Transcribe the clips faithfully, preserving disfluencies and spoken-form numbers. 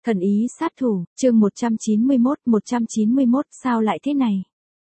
Thần ý sát thủ, chương một trăm chín mươi mốt, một trăm chín mươi mốt sao lại thế này?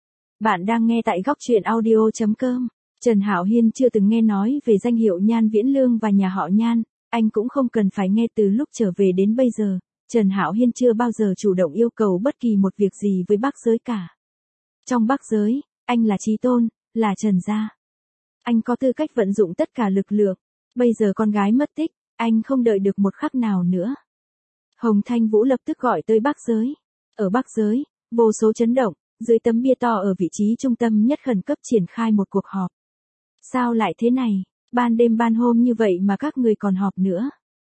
Bạn đang nghe tại góc truyện audio chấm com. Trần Hạo Hiên chưa từng nghe nói về danh hiệu Nhan Viễn Lương và nhà họ Nhan, anh cũng không cần phải nghe từ lúc trở về đến bây giờ. Trần Hạo Hiên chưa bao giờ chủ động yêu cầu bất kỳ một việc gì với Bắc giới cả. Trong Bắc giới, anh là chí tôn, là Trần gia. Anh có tư cách vận dụng tất cả lực lượng. Bây giờ con gái mất tích, anh không đợi được một khắc nào nữa. Hồng Thanh Vũ lập tức gọi tới Bắc giới. Ở Bắc giới, vô số chấn động, dưới tấm bia to ở vị trí trung tâm nhất khẩn cấp triển khai một cuộc họp. Sao lại thế này, ban đêm ban hôm như vậy mà các người còn họp nữa?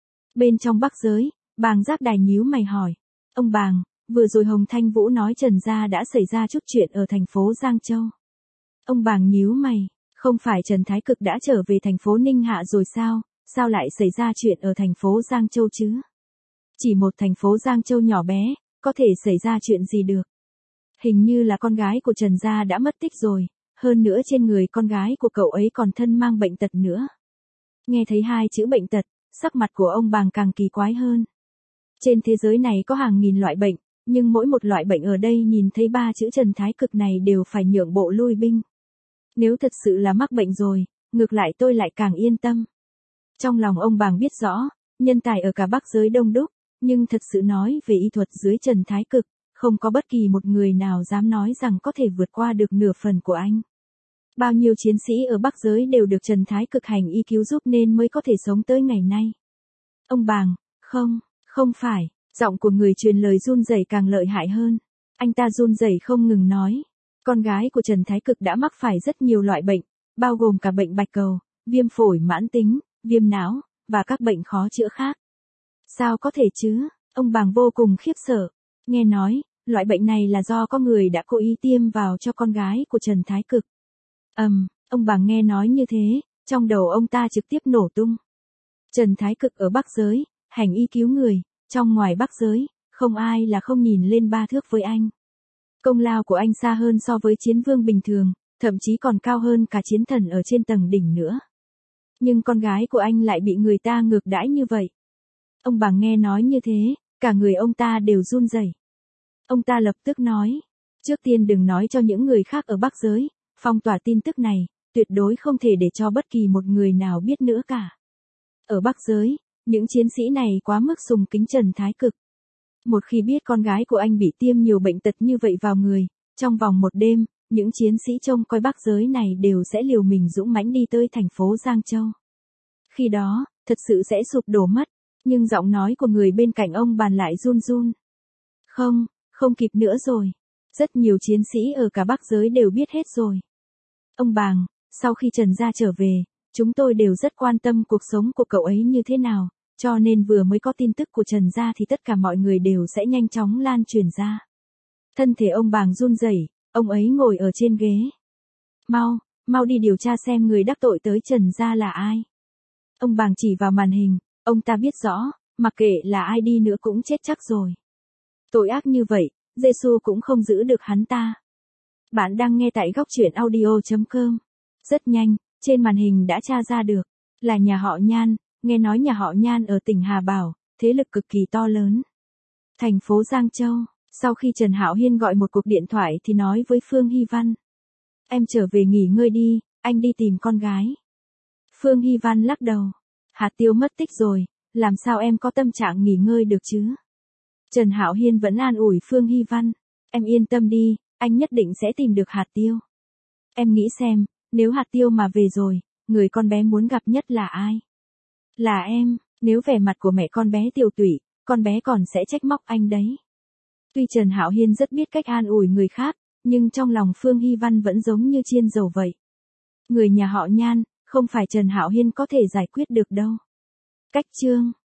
Bên trong Bắc giới, Bàng Giáp Đài nhíu mày hỏi. Ông Bàng, vừa rồi Hồng Thanh Vũ nói Trần gia đã xảy ra chút chuyện ở thành phố Giang Châu. Ông Bàng nhíu mày, không phải Trần Thái Cực đã trở về thành phố Ninh Hạ rồi sao, sao lại xảy ra chuyện ở thành phố Giang Châu chứ? Chỉ một thành phố Giang Châu nhỏ bé, có thể xảy ra chuyện gì được? Hình như là con gái của Trần gia đã mất tích rồi, hơn nữa trên người con gái của cậu ấy còn thân mang bệnh tật nữa. Nghe thấy hai chữ bệnh tật, sắc mặt của ông Bàng càng kỳ quái hơn. Trên thế giới này có hàng nghìn loại bệnh, nhưng mỗi một loại bệnh ở đây nhìn thấy ba chữ Trần Thái Cực này đều phải nhượng bộ lui binh. Nếu thật sự là mắc bệnh rồi, ngược lại tôi lại càng yên tâm. Trong lòng ông Bàng biết rõ, nhân tài ở cả Bắc giới đông đúc, nhưng thật sự nói về y thuật dưới Trần Thái Cực, không có bất kỳ một người nào dám nói rằng có thể vượt qua được nửa phần của anh. Bao nhiêu chiến sĩ ở Bắc giới đều được Trần Thái Cực hành y cứu giúp nên mới có thể sống tới ngày nay. Ông Bàng, không, không phải, giọng của người truyền lời run rẩy càng lợi hại hơn. Anh ta run rẩy không ngừng nói, con gái của Trần Thái Cực đã mắc phải rất nhiều loại bệnh, bao gồm cả bệnh bạch cầu, viêm phổi mãn tính, viêm não, và các bệnh khó chữa khác. Sao có thể chứ? Ông Bàng vô cùng khiếp sợ. Nghe nói, loại bệnh này là do có người đã cố ý tiêm vào cho con gái của Trần Thái Cực. Ầm, um, ông Bàng nghe nói như thế, trong đầu ông ta trực tiếp nổ tung. Trần Thái Cực ở Bắc giới, hành y cứu người, trong ngoài Bắc giới, không ai là không nhìn lên ba thước với anh. Công lao của anh xa hơn so với chiến vương bình thường, thậm chí còn cao hơn cả chiến thần ở trên tầng đỉnh nữa. Nhưng con gái của anh lại bị người ta ngược đãi như vậy. Ông Bàng nghe nói như thế, cả người ông ta đều run rẩy. Ông ta lập tức nói, trước tiên đừng nói cho những người khác ở Bắc giới, phong tỏa tin tức này, tuyệt đối không thể để cho bất kỳ một người nào biết nữa cả. Ở Bắc giới, những chiến sĩ này quá mức sùng kính Trần Thái Cực. Một khi biết con gái của anh bị tiêm nhiều bệnh tật như vậy vào người, trong vòng một đêm, những chiến sĩ trông coi Bắc giới này đều sẽ liều mình dũng mãnh đi tới thành phố Giang Châu. Khi đó, thật sự sẽ sụp đổ mất, nhưng giọng nói của người bên cạnh ông Bàn lại run run. Không, không kịp nữa rồi. Rất nhiều chiến sĩ ở cả Bắc giới đều biết hết rồi. Ông Bàng, sau khi Trần gia trở về, chúng tôi đều rất quan tâm cuộc sống của cậu ấy như thế nào, cho nên vừa mới có tin tức của Trần gia thì tất cả mọi người đều sẽ nhanh chóng lan truyền ra. Thân thể ông Bàng run rẩy, ông ấy ngồi ở trên ghế. Mau, mau đi điều tra xem người đắc tội tới Trần gia là ai. Ông Bàng chỉ vào màn hình, ông ta biết rõ, mặc kệ là ai đi nữa cũng chết chắc rồi. Tội ác như vậy, Giê-xu cũng không giữ được hắn ta. Bạn đang nghe tại góc truyện audio chấm com. Rất nhanh, trên màn hình đã tra ra được, là nhà họ Nhan, nghe nói nhà họ Nhan ở tỉnh Hà Bảo, thế lực cực kỳ to lớn. Thành phố Giang Châu, sau khi Trần Hạo Hiên gọi một cuộc điện thoại thì nói với Phương Hy Văn. Em trở về nghỉ ngơi đi, anh đi tìm con gái. Phương Hy Văn lắc đầu. Hạt Tiêu mất tích rồi, làm sao em có tâm trạng nghỉ ngơi được chứ? Trần Hạo Hiên vẫn an ủi Phương Hy Văn. Em yên tâm đi, anh nhất định sẽ tìm được Hạt Tiêu. Em nghĩ xem, nếu Hạt Tiêu mà về rồi, người con bé muốn gặp nhất là ai? Là em, nếu vẻ mặt của mẹ con bé tiều tụy, con bé còn sẽ trách móc anh đấy. Tuy Trần Hạo Hiên rất biết cách an ủi người khác, nhưng trong lòng Phương Hy Văn vẫn giống như chiên dầu vậy. Người nhà họ Nhan, không phải Trần Hạo Hiên có thể giải quyết được đâu. Cách chương